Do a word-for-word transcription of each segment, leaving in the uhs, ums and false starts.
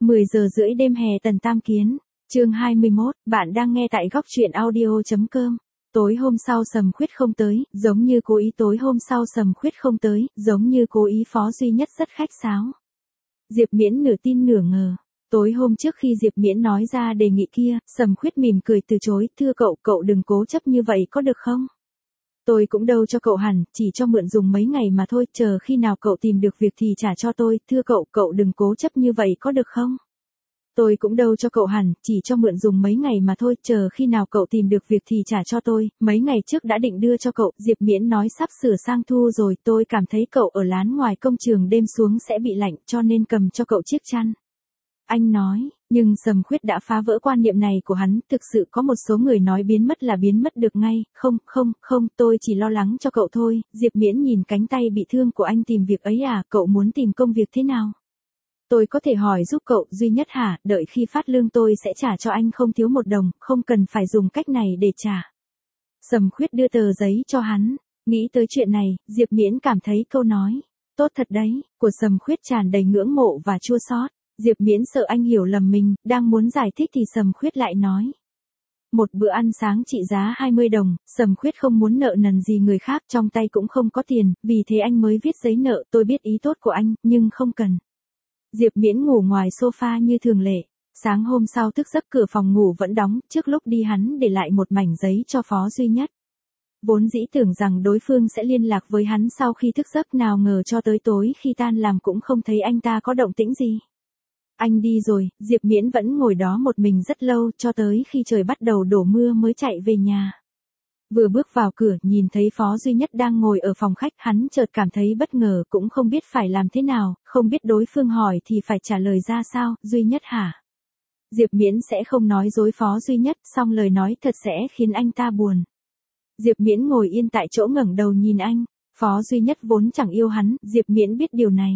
mười giờ rưỡi đêm hè Tần Tam Kiến, chương hai mươi mốt, bạn đang nghe tại góc truyện audio.com. Tối hôm sau Sầm Khuyết không tới, giống như cố ý tối hôm sau Sầm Khuyết không tới, giống như cố ý Phó Duy Nhất rất khách sáo. Diệp Miễn nửa tin nửa ngờ. Tối hôm trước khi Diệp Miễn nói ra đề nghị kia, Sầm Khuyết mỉm cười từ chối, thưa cậu, cậu đừng cố chấp như vậy có được không? Tôi cũng đâu cho cậu hẳn, chỉ cho mượn dùng mấy ngày mà thôi, chờ khi nào cậu tìm được việc thì trả cho tôi, thưa cậu, cậu đừng cố chấp như vậy có được không? Tôi cũng đâu cho cậu hẳn, chỉ cho mượn dùng mấy ngày mà thôi, chờ khi nào cậu tìm được việc thì trả cho tôi, mấy ngày trước đã định đưa cho cậu, Diệp Miễn nói sắp sửa sang thu rồi, tôi cảm thấy cậu ở lán ngoài công trường đêm xuống sẽ bị lạnh cho nên cầm cho cậu chiếc chăn. Anh nói, nhưng Sầm Khuyết đã phá vỡ quan niệm này của hắn, thực sự có một số người nói biến mất là biến mất được ngay, không, không, không, tôi chỉ lo lắng cho cậu thôi, Diệp Miễn nhìn cánh tay bị thương của anh tìm việc ấy à, cậu muốn tìm công việc thế nào? Tôi có thể hỏi giúp cậu, Duy Nhất hả, đợi khi phát lương tôi sẽ trả cho anh không thiếu một đồng, không cần phải dùng cách này để trả. Sầm Khuyết đưa tờ giấy cho hắn, nghĩ tới chuyện này, Diệp Miễn cảm thấy câu nói, tốt thật đấy, của Sầm Khuyết tràn đầy ngưỡng mộ và chua xót. Diệp Miễn sợ anh hiểu lầm mình, đang muốn giải thích thì Sầm Khuyết lại nói. Một bữa ăn sáng trị giá hai mươi đồng, Sầm Khuyết không muốn nợ nần gì người khác, trong tay cũng không có tiền, vì thế anh mới viết giấy nợ, tôi biết ý tốt của anh, nhưng không cần. Diệp Miễn ngủ ngoài sofa như thường lệ. Sáng hôm sau thức giấc cửa phòng ngủ vẫn đóng, trước lúc đi hắn để lại một mảnh giấy cho Phó Duy Nhất. Vốn dĩ tưởng rằng đối phương sẽ liên lạc với hắn sau khi thức giấc, nào ngờ cho tới tối khi tan làm cũng không thấy anh ta có động tĩnh gì. Anh đi rồi, Diệp Miễn vẫn ngồi đó một mình rất lâu, cho tới khi trời bắt đầu đổ mưa mới chạy về nhà. Vừa bước vào cửa, nhìn thấy Phó Duy Nhất đang ngồi ở phòng khách, hắn chợt cảm thấy bất ngờ, cũng không biết phải làm thế nào, không biết đối phương hỏi thì phải trả lời ra sao, Duy Nhất hả? Diệp Miễn sẽ không nói dối Phó Duy Nhất, song lời nói thật sẽ khiến anh ta buồn. Diệp Miễn ngồi yên tại chỗ ngẩng đầu nhìn anh, Phó Duy Nhất vốn chẳng yêu hắn, Diệp Miễn biết điều này.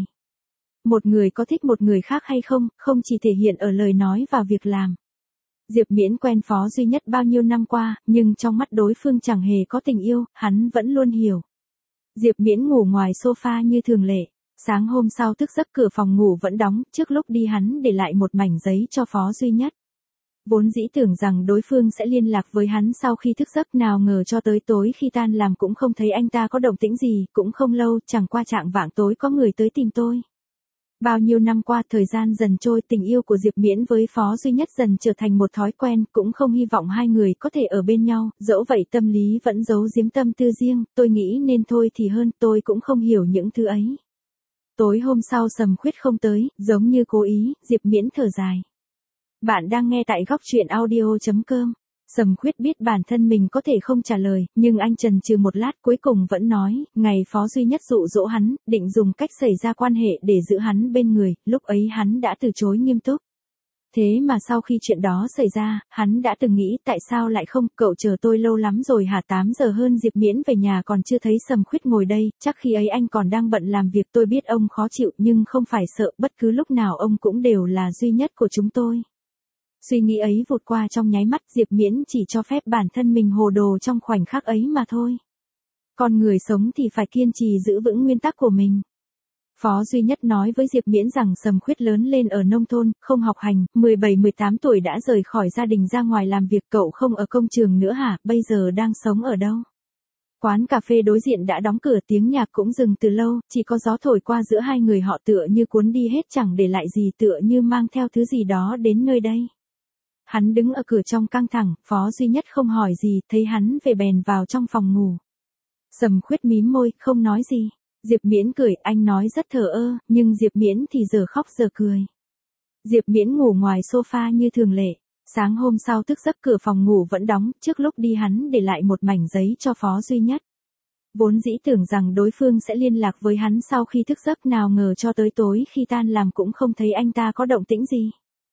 Một người có thích một người khác hay không, không chỉ thể hiện ở lời nói và việc làm. Diệp Miễn quen Phó Duy Nhất bao nhiêu năm qua, nhưng trong mắt đối phương chẳng hề có tình yêu, hắn vẫn luôn hiểu. Diệp Miễn ngủ ngoài sofa như thường lệ. Sáng hôm sau thức giấc cửa phòng ngủ vẫn đóng, trước lúc đi hắn để lại một mảnh giấy cho Phó Duy Nhất. Vốn dĩ tưởng rằng đối phương sẽ liên lạc với hắn sau khi thức giấc, nào ngờ cho tới tối khi tan làm cũng không thấy anh ta có động tĩnh gì, cũng không lâu, chẳng qua trạng vạng tối có người tới tìm tôi. Bao nhiêu năm qua, thời gian dần trôi, tình yêu của Diệp Miễn với Phó Duy Nhất dần trở thành một thói quen, cũng không hy vọng hai người có thể ở bên nhau, dẫu vậy tâm lý vẫn giấu giếm tâm tư riêng, tôi nghĩ nên thôi thì hơn, tôi cũng không hiểu những thứ ấy. Tối hôm sau Sầm Khuyết không tới, giống như cố ý, Diệp Miễn thở dài. Bạn đang nghe tại góc truyện audio.com. Sầm Khuyết biết bản thân mình có thể không trả lời, nhưng anh chần chừ một lát cuối cùng vẫn nói, ngày Phó Duy Nhất dụ dỗ hắn, định dùng cách xảy ra quan hệ để giữ hắn bên người, lúc ấy hắn đã từ chối nghiêm túc. Thế mà sau khi chuyện đó xảy ra, hắn đã từng nghĩ tại sao lại không, cậu chờ tôi lâu lắm rồi hả? Tám giờ hơn Diệp Miễn về nhà còn chưa thấy Sầm Khuyết ngồi đây, chắc khi ấy anh còn đang bận làm việc, tôi biết ông khó chịu nhưng không phải sợ, bất cứ lúc nào ông cũng đều là duy nhất của chúng tôi. Suy nghĩ ấy vụt qua trong nháy mắt, Diệp Miễn chỉ cho phép bản thân mình hồ đồ trong khoảnh khắc ấy mà thôi. Con người sống thì phải kiên trì giữ vững nguyên tắc của mình. Phó Duy Nhất nói với Diệp Miễn rằng Sầm Khuyết lớn lên ở nông thôn, không học hành, mười bảy mười tám tuổi đã rời khỏi gia đình ra ngoài làm việc, cậu không ở công trường nữa hả, bây giờ đang sống ở đâu? Quán cà phê đối diện đã đóng cửa, tiếng nhạc cũng dừng từ lâu, chỉ có gió thổi qua giữa hai người họ tựa như cuốn đi hết, chẳng để lại gì, tựa như mang theo thứ gì đó đến nơi đây. Hắn đứng ở cửa trong căng thẳng, Phó Duy Nhất không hỏi gì, thấy hắn về bèn vào trong phòng ngủ. Sầm Khuyết mím môi, không nói gì. Diệp Miễn cười, anh nói rất thờ ơ, nhưng Diệp Miễn thì giờ khóc giờ cười. Diệp Miễn ngủ ngoài sofa như thường lệ. Sáng hôm sau thức giấc cửa phòng ngủ vẫn đóng, trước lúc đi hắn để lại một mảnh giấy cho Phó Duy Nhất. Vốn dĩ tưởng rằng đối phương sẽ liên lạc với hắn sau khi thức giấc, nào ngờ cho tới tối khi tan làm cũng không thấy anh ta có động tĩnh gì.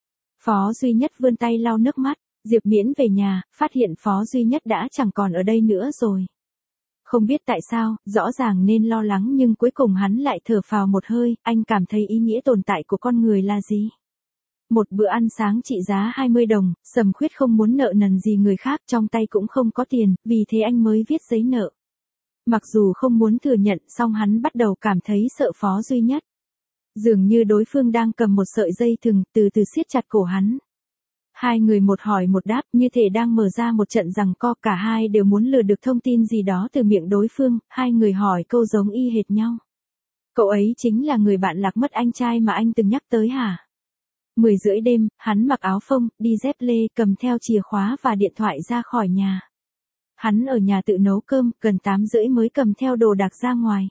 Phó Duy Nhất vươn tay lau nước mắt, Diệp Miễn về nhà, phát hiện Phó Duy Nhất đã chẳng còn ở đây nữa rồi. Không biết tại sao, rõ ràng nên lo lắng nhưng cuối cùng hắn lại thở phào một hơi, anh cảm thấy ý nghĩa tồn tại của con người là gì? Một bữa ăn sáng trị giá hai mươi đồng, Sầm Khuyết không muốn nợ nần gì người khác, trong tay cũng không có tiền, vì thế anh mới viết giấy nợ. Mặc dù không muốn thừa nhận, song hắn bắt đầu cảm thấy sợ Phó Duy Nhất. Dường như đối phương đang cầm một sợi dây thừng, từ từ siết chặt cổ hắn. Hai người một hỏi một đáp, như thể đang mở ra một trận giằng co, cả hai đều muốn lừa được thông tin gì đó từ miệng đối phương, hai người hỏi câu giống y hệt nhau. Cậu ấy chính là người bạn lạc mất anh trai mà anh từng nhắc tới hả? Mười rưỡi đêm, hắn mặc áo phông, đi dép lê, cầm theo chìa khóa và điện thoại ra khỏi nhà. Hắn ở nhà tự nấu cơm, gần tám rưỡi mới cầm theo đồ đạc ra ngoài.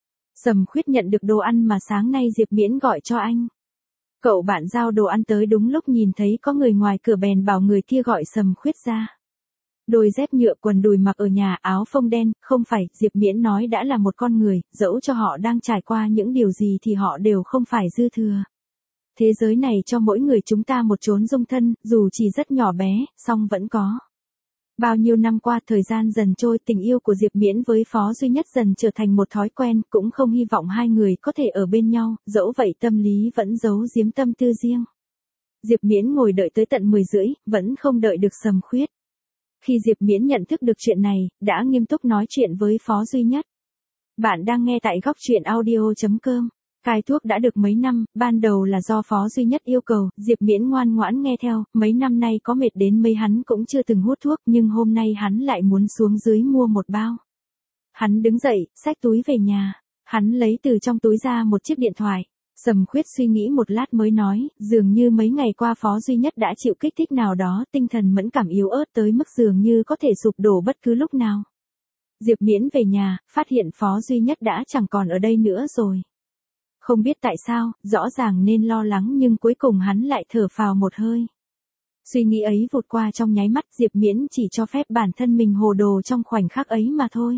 Sầm Khuyết nhận được đồ ăn mà sáng nay Diệp Miễn gọi cho anh. Cậu bạn giao đồ ăn tới đúng lúc nhìn thấy có người ngoài cửa bèn bảo người kia gọi Sầm Khuyết ra. Đôi dép nhựa, quần đùi mặc ở nhà, áo phông đen, không phải, Diệp Miễn nói đã là một con người, dẫu cho họ đang trải qua những điều gì thì họ đều không phải dư thừa. Thế giới này cho mỗi người chúng ta một chốn dung thân, dù chỉ rất nhỏ bé, song vẫn có. Bao nhiêu năm qua, thời gian dần trôi, tình yêu của Diệp Miễn với Phó Duy Nhất dần trở thành một thói quen, cũng không hy vọng hai người có thể ở bên nhau, dẫu vậy tâm lý vẫn giấu giếm tâm tư riêng. Diệp Miễn ngồi đợi tới tận mười rưỡi, vẫn không đợi được Sầm Khuyết. Khi Diệp Miễn nhận thức được chuyện này, đã nghiêm túc nói chuyện với Phó Duy Nhất. Bạn đang nghe tại góc truyện audio chấm com. Cai thuốc đã được mấy năm, ban đầu là do Phó Duy Nhất yêu cầu, Diệp Miễn ngoan ngoãn nghe theo, mấy năm nay có mệt đến mấy hắn cũng chưa từng hút thuốc, nhưng hôm nay hắn lại muốn xuống dưới mua một bao. Hắn đứng dậy, xách túi về nhà, hắn lấy từ trong túi ra một chiếc điện thoại. Sầm Khuyết suy nghĩ một lát mới nói, dường như mấy ngày qua Phó Duy Nhất đã chịu kích thích nào đó, tinh thần mẫn cảm yếu ớt tới mức dường như có thể sụp đổ bất cứ lúc nào. Diệp Miễn về nhà, phát hiện Phó Duy Nhất đã chẳng còn ở đây nữa rồi. Không biết tại sao, rõ ràng nên lo lắng nhưng cuối cùng hắn lại thở phào một hơi. Suy nghĩ ấy vụt qua trong nháy mắt, Diệp Miễn chỉ cho phép bản thân mình hồ đồ trong khoảnh khắc ấy mà thôi.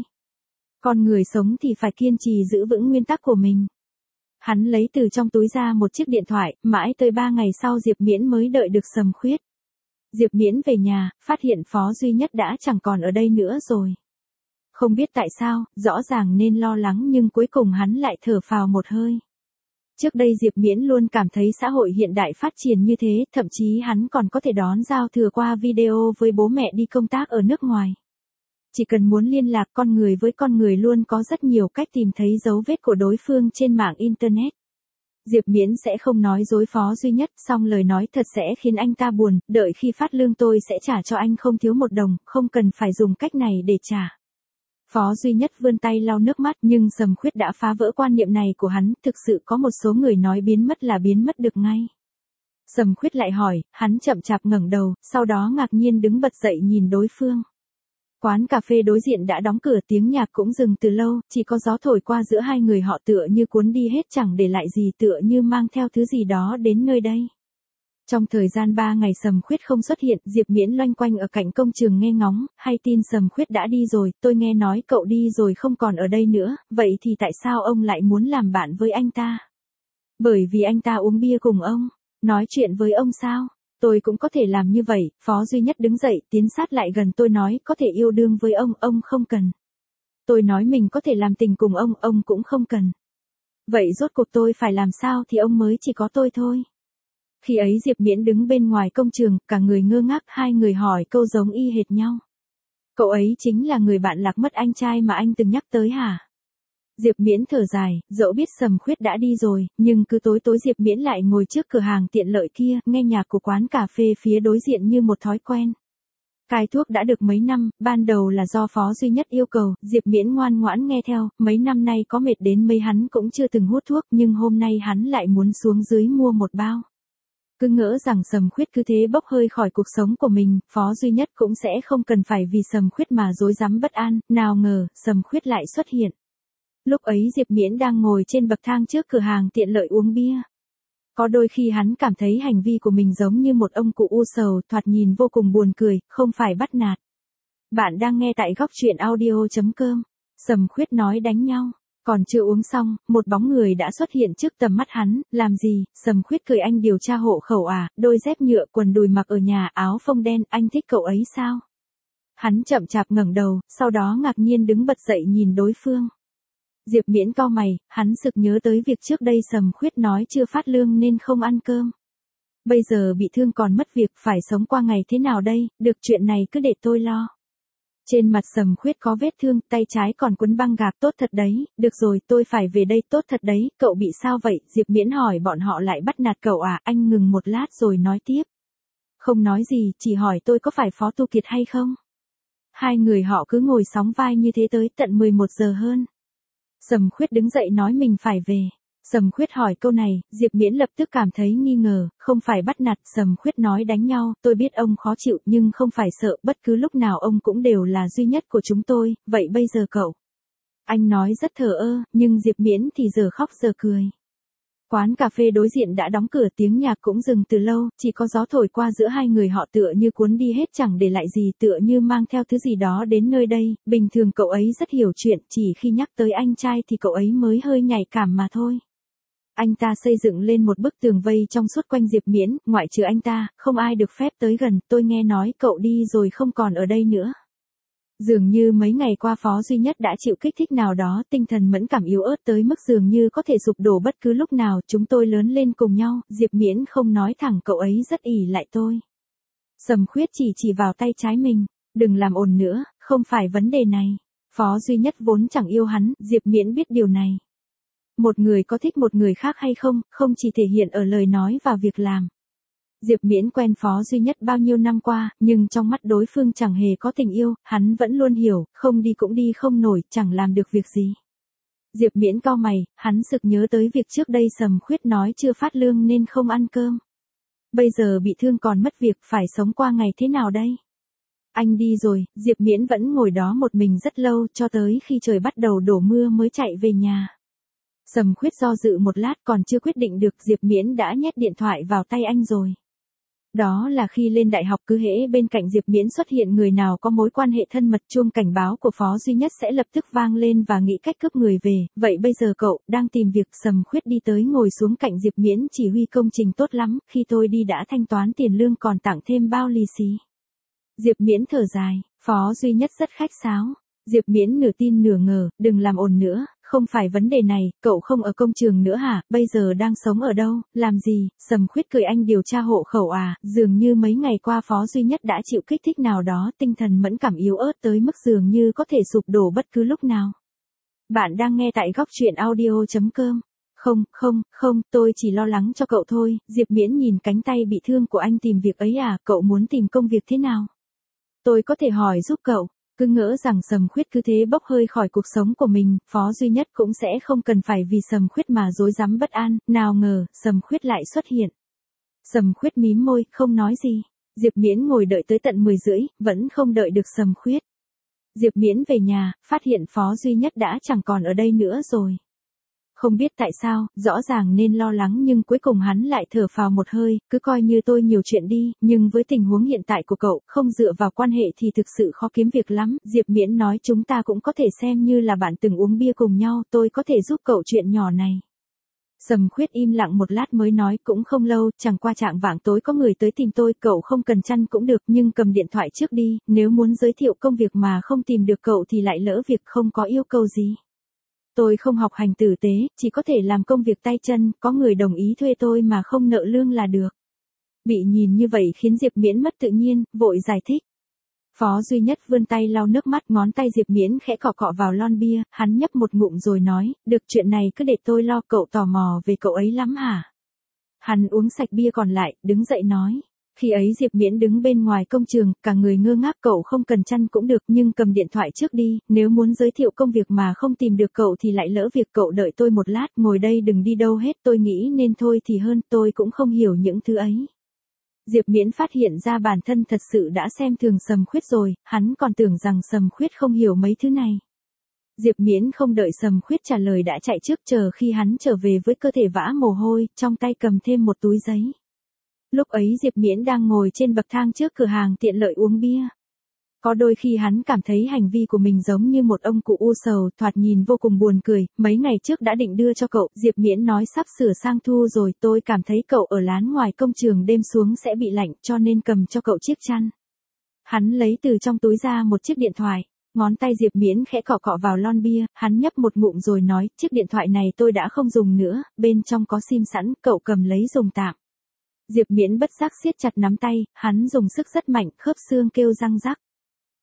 Con người sống thì phải kiên trì giữ vững nguyên tắc của mình. Hắn lấy từ trong túi ra một chiếc điện thoại, mãi tới ba ngày sau Diệp Miễn mới đợi được Sầm Khuyết. Diệp Miễn về nhà, phát hiện Phó Duy Nhất đã chẳng còn ở đây nữa rồi. Không biết tại sao, rõ ràng nên lo lắng nhưng cuối cùng hắn lại thở phào một hơi. Trước đây Diệp Miễn luôn cảm thấy xã hội hiện đại phát triển như thế, thậm chí hắn còn có thể đón giao thừa qua video với bố mẹ đi công tác ở nước ngoài. Chỉ cần muốn liên lạc con người với con người luôn có rất nhiều cách tìm thấy dấu vết của đối phương trên mạng Internet. Diệp Miễn sẽ không nói dối Phó Duy Nhất, song lời nói thật sẽ khiến anh ta buồn, đợi khi phát lương tôi sẽ trả cho anh không thiếu một đồng, không cần phải dùng cách này để trả. Phó Duy Nhất vươn tay lau nước mắt nhưng Sầm Khuyết đã phá vỡ quan niệm này của hắn, thực sự có một số người nói biến mất là biến mất được ngay. Sầm Khuyết lại hỏi, hắn chậm chạp ngẩng đầu, sau đó ngạc nhiên đứng bật dậy nhìn đối phương. Quán cà phê đối diện đã đóng cửa, tiếng nhạc cũng dừng từ lâu, chỉ có gió thổi qua giữa hai người họ tựa như cuốn đi hết chẳng để lại gì, tựa như mang theo thứ gì đó đến nơi đây. Trong thời gian ba ngày Sầm Khuyết không xuất hiện, Diệp Miễn loanh quanh ở cạnh công trường nghe ngóng, hay tin Sầm Khuyết đã đi rồi, tôi nghe nói cậu đi rồi không còn ở đây nữa, vậy thì tại sao ông lại muốn làm bạn với anh ta? Bởi vì anh ta uống bia cùng ông, nói chuyện với ông sao? Tôi cũng có thể làm như vậy. Phó Duy Nhất đứng dậy, tiến sát lại gần tôi nói, có thể yêu đương với ông, ông không cần. Tôi nói mình có thể làm tình cùng ông, ông cũng không cần. Vậy rốt cuộc tôi phải làm sao thì ông mới chỉ có tôi thôi. Khi ấy Diệp Miễn đứng bên ngoài công trường, cả người ngơ ngác, hai người hỏi câu giống y hệt nhau. Cậu ấy chính là người bạn lạc mất anh trai mà anh từng nhắc tới hả? Diệp Miễn thở dài, dẫu biết Sầm Khuyết đã đi rồi, nhưng cứ tối tối Diệp Miễn lại ngồi trước cửa hàng tiện lợi kia, nghe nhạc của quán cà phê phía đối diện như một thói quen. Cai thuốc đã được mấy năm, ban đầu là do Phó Duy Nhất yêu cầu, Diệp Miễn ngoan ngoãn nghe theo, mấy năm nay có mệt đến mấy hắn cũng chưa từng hút thuốc, nhưng hôm nay hắn lại muốn xuống dưới mua một bao. Cứ ngỡ rằng Sầm Khuyết cứ thế bốc hơi khỏi cuộc sống của mình, Phó Duy Nhất cũng sẽ không cần phải vì Sầm Khuyết mà rối rắm bất an, nào ngờ, Sầm Khuyết lại xuất hiện. Lúc ấy Diệp Miễn đang ngồi trên bậc thang trước cửa hàng tiện lợi uống bia. Có đôi khi hắn cảm thấy hành vi của mình giống như một ông cụ u sầu, thoạt nhìn vô cùng buồn cười, không phải bắt nạt. Bạn đang nghe tại góc truyện audio chấm com. Sầm Khuyết nói đánh nhau. Còn chưa uống xong, một bóng người đã xuất hiện trước tầm mắt hắn, làm gì? Sầm Khuyết cười, anh điều tra hộ khẩu à, đôi dép nhựa, quần đùi mặc ở nhà, áo phông đen, anh thích cậu ấy sao? Hắn chậm chạp ngẩng đầu, sau đó ngạc nhiên đứng bật dậy nhìn đối phương. Diệp Miễn cau mày, hắn sực nhớ tới việc trước đây Sầm Khuyết nói chưa phát lương nên không ăn cơm. Bây giờ bị thương còn mất việc, phải sống qua ngày thế nào đây, được chuyện này cứ để tôi lo. Trên mặt Sầm Khuyết có vết thương, tay trái còn quấn băng gạc. Tốt thật đấy, được rồi, tôi phải về đây. Tốt thật đấy, cậu bị sao vậy? Diệp Miễn hỏi. Bọn họ lại bắt nạt cậu à? Anh ngừng một lát rồi nói tiếp. Không nói gì, chỉ hỏi tôi có phải Phó Tu Kiệt hay không? Hai người họ cứ ngồi sóng vai như thế tới tận mười một giờ hơn. Sầm Khuyết đứng dậy nói mình phải về. Sầm Khuyết hỏi câu này, Diệp Miễn lập tức cảm thấy nghi ngờ. Không phải bắt nạt. Sầm Khuyết nói đánh nhau. Tôi biết ông khó chịu nhưng không phải sợ. Bất cứ lúc nào ông cũng đều là duy nhất của chúng tôi. Vậy bây giờ cậu? Anh nói rất thờ ơ, nhưng Diệp Miễn thì giờ khóc giờ cười. Quán cà phê đối diện đã đóng cửa, tiếng nhạc cũng dừng từ lâu, chỉ có gió thổi qua giữa hai người họ tựa như cuốn đi hết chẳng để lại gì, tựa như mang theo thứ gì đó đến nơi đây. Bình thường cậu ấy rất hiểu chuyện, chỉ khi nhắc tới anh trai thì cậu ấy mới hơi nhạy cảm mà thôi. Anh ta xây dựng lên một bức tường vây trong suốt quanh Diệp Miễn, ngoại trừ anh ta, không ai được phép tới gần. Tôi nghe nói cậu đi rồi không còn ở đây nữa. Dường như mấy ngày qua Phó Duy Nhất đã chịu kích thích nào đó, tinh thần mẫn cảm yếu ớt tới mức dường như có thể sụp đổ bất cứ lúc nào. Chúng tôi lớn lên cùng nhau. Diệp Miễn không nói thẳng, cậu ấy rất ỷ lại tôi. Sầm Khuyết chỉ chỉ vào tay trái mình. Đừng làm ồn nữa, không phải vấn đề này. Phó Duy Nhất vốn chẳng yêu hắn, Diệp Miễn biết điều này. Một người có thích một người khác hay không, không chỉ thể hiện ở lời nói và việc làm. Diệp Miễn quen Phó Duy Nhất bao nhiêu năm qua, nhưng trong mắt đối phương chẳng hề có tình yêu, hắn vẫn luôn hiểu, không đi cũng đi không nổi, chẳng làm được việc gì. Diệp Miễn cau mày, hắn sực nhớ tới việc trước đây Sầm Khuyết nói chưa phát lương nên không ăn cơm. Bây giờ bị thương còn mất việc, phải sống qua ngày thế nào đây? Anh đi rồi, Diệp Miễn vẫn ngồi đó một mình rất lâu, cho tới khi trời bắt đầu đổ mưa mới chạy về nhà. Sầm Khuyết do dự một lát còn chưa quyết định được, Diệp Miễn đã nhét điện thoại vào tay anh rồi. Đó là khi lên đại học, cứ hễ bên cạnh Diệp Miễn xuất hiện người nào có mối quan hệ thân mật, chuông cảnh báo của Phó Duy Nhất sẽ lập tức vang lên và nghĩ cách cướp người về. Vậy bây giờ cậu đang tìm việc? Sầm Khuyết đi tới ngồi xuống cạnh Diệp Miễn. Chỉ huy công trình tốt lắm, khi tôi đi đã thanh toán tiền lương còn tặng thêm bao lì xì. Diệp Miễn thở dài. Phó Duy Nhất rất khách sáo. Diệp Miễn nửa tin nửa ngờ. Đừng làm ồn nữa. Không phải vấn đề này, cậu không ở công trường nữa hả? Bây giờ đang sống ở đâu? Làm gì? Sầm Khuyết cười. Anh điều tra hộ khẩu à? Dường như mấy ngày qua Phó Duy Nhất đã chịu kích thích nào đó, tinh thần mẫn cảm yếu ớt tới mức dường như có thể sụp đổ bất cứ lúc nào. Bạn đang nghe tại góc truyện audio chấm com. Không, không, không, tôi chỉ lo lắng cho cậu thôi. Diệp Miễn nhìn cánh tay bị thương của anh. Tìm việc ấy à? Cậu muốn tìm công việc thế nào? Tôi có thể hỏi giúp cậu. Cứ ngỡ rằng Sầm Khuyết cứ thế bốc hơi khỏi cuộc sống của mình, Phó Duy Nhất cũng sẽ không cần phải vì Sầm Khuyết mà rối rắm bất an. Nào ngờ, Sầm Khuyết lại xuất hiện. Sầm Khuyết mím môi, không nói gì. Diệp Miễn ngồi đợi tới tận mười rưỡi, vẫn không đợi được Sầm Khuyết. Diệp Miễn về nhà, phát hiện Phó Duy Nhất đã chẳng còn ở đây nữa rồi. Không biết tại sao, rõ ràng nên lo lắng nhưng cuối cùng hắn lại thở phào một hơi, cứ coi như tôi nhiều chuyện đi, nhưng với tình huống hiện tại của cậu, không dựa vào quan hệ thì thực sự khó kiếm việc lắm. Diệp Miễn nói chúng ta cũng có thể xem như là bạn từng uống bia cùng nhau, tôi có thể giúp cậu chuyện nhỏ này. Sầm Khuyết im lặng một lát mới nói, cũng không lâu, chẳng qua trạng vạng tối có người tới tìm tôi, cậu không cần chăn cũng được, nhưng cầm điện thoại trước đi, nếu muốn giới thiệu công việc mà không tìm được cậu thì lại lỡ việc, không có yêu cầu gì. Tôi không học hành tử tế, chỉ có thể làm công việc tay chân, có người đồng ý thuê tôi mà không nợ lương là được. Bị nhìn như vậy khiến Diệp Miễn mất tự nhiên, vội giải thích. Phó Duy Nhất vươn tay lau nước mắt, ngón tay Diệp Miễn khẽ cọ cọ vào lon bia, hắn nhấp một ngụm rồi nói, được, chuyện này cứ để tôi lo. Cậu tò mò về cậu ấy lắm hả? Hắn uống sạch bia còn lại, đứng dậy nói. Khi ấy Diệp Miễn đứng bên ngoài công trường, cả người ngơ ngác. Cậu không cần chăn cũng được, nhưng cầm điện thoại trước đi, nếu muốn giới thiệu công việc mà không tìm được cậu thì lại lỡ việc. Cậu đợi tôi một lát, ngồi đây đừng đi đâu hết, tôi nghĩ nên thôi thì hơn, tôi cũng không hiểu những thứ ấy. Diệp Miễn phát hiện ra bản thân thật sự đã xem thường Sầm Khuyết rồi, hắn còn tưởng rằng Sầm Khuyết không hiểu mấy thứ này. Diệp Miễn không đợi Sầm Khuyết trả lời đã chạy trước, chờ khi hắn trở về với cơ thể vã mồ hôi, trong tay cầm thêm một túi giấy. Lúc ấy Diệp Miễn đang ngồi trên bậc thang trước cửa hàng tiện lợi uống bia. Có đôi khi hắn cảm thấy hành vi của mình giống như một ông cụ u sầu, thoạt nhìn vô cùng buồn cười. Mấy ngày trước đã định đưa cho cậu, Diệp Miễn nói sắp sửa sang thu rồi, tôi cảm thấy cậu ở lán ngoài công trường đêm xuống sẽ bị lạnh, cho nên cầm cho cậu chiếc chăn. Hắn lấy từ trong túi ra một chiếc điện thoại. Ngón tay Diệp Miễn khẽ cọ cọ vào lon bia, hắn nhấp một ngụm rồi nói, chiếc điện thoại này tôi đã không dùng nữa, bên trong có sim sẵn, cậu cầm lấy dùng tạm. Diệp Miễn bất giác siết chặt nắm tay, hắn dùng sức rất mạnh, khớp xương kêu răng rắc.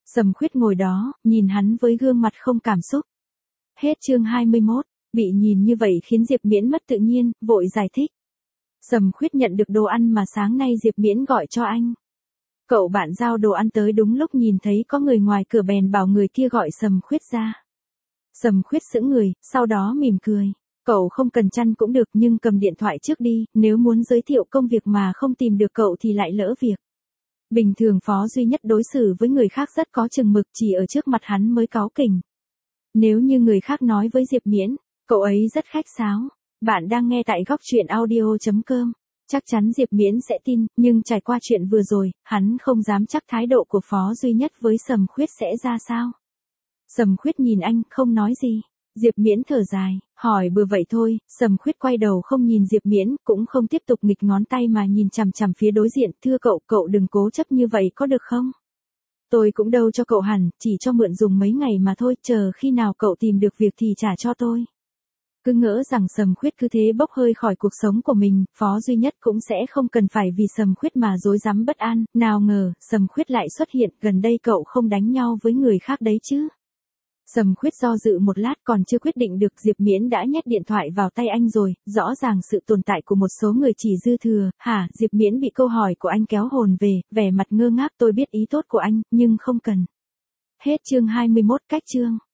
Sầm Khuyết ngồi đó, nhìn hắn với gương mặt không cảm xúc. Hết chương hai mươi mốt, bị nhìn như vậy khiến Diệp Miễn mất tự nhiên, vội giải thích. Sầm Khuyết nhận được đồ ăn mà sáng nay Diệp Miễn gọi cho anh. Cậu bạn giao đồ ăn tới đúng lúc nhìn thấy có người ngoài cửa bèn bảo người kia gọi Sầm Khuyết ra. Sầm Khuyết sững người, sau đó mỉm cười. Cậu không cần chăn cũng được nhưng cầm điện thoại trước đi, nếu muốn giới thiệu công việc mà không tìm được cậu thì lại lỡ việc. Bình thường Phó Duy Nhất đối xử với người khác rất có chừng mực, chỉ ở trước mặt hắn mới cáu kỉnh. Nếu như người khác nói với Diệp Miễn, cậu ấy rất khách sáo. Bạn đang nghe tại góc truyện audio chấm com. Chắc chắn Diệp Miễn sẽ tin, nhưng trải qua chuyện vừa rồi, hắn không dám chắc thái độ của Phó Duy Nhất với Sầm Khuyết sẽ ra sao. Sầm Khuyết nhìn anh, không nói gì. Diệp Miễn thở dài, hỏi bừa vậy thôi. Sầm Khuyết quay đầu không nhìn Diệp Miễn, cũng không tiếp tục nghịch ngón tay mà nhìn chằm chằm phía đối diện. Thưa cậu, cậu đừng cố chấp như vậy có được không? Tôi cũng đâu cho cậu hẳn, chỉ cho mượn dùng mấy ngày mà thôi, chờ khi nào cậu tìm được việc thì trả cho tôi. Cứ ngỡ rằng Sầm Khuyết cứ thế bốc hơi khỏi cuộc sống của mình, Phó Duy Nhất cũng sẽ không cần phải vì Sầm Khuyết mà rối rắm bất an, nào ngờ, Sầm Khuyết lại xuất hiện, gần đây cậu không đánh nhau với người khác đấy chứ. Sầm Khuyết do dự một lát còn chưa quyết định được, Diệp Miễn đã nhét điện thoại vào tay anh rồi, rõ ràng sự tồn tại của một số người chỉ dư thừa. Hả? Diệp Miễn bị câu hỏi của anh kéo hồn về, vẻ mặt ngơ ngác. Tôi biết ý tốt của anh, nhưng không cần. Hết chương hai mươi mốt, cách chương.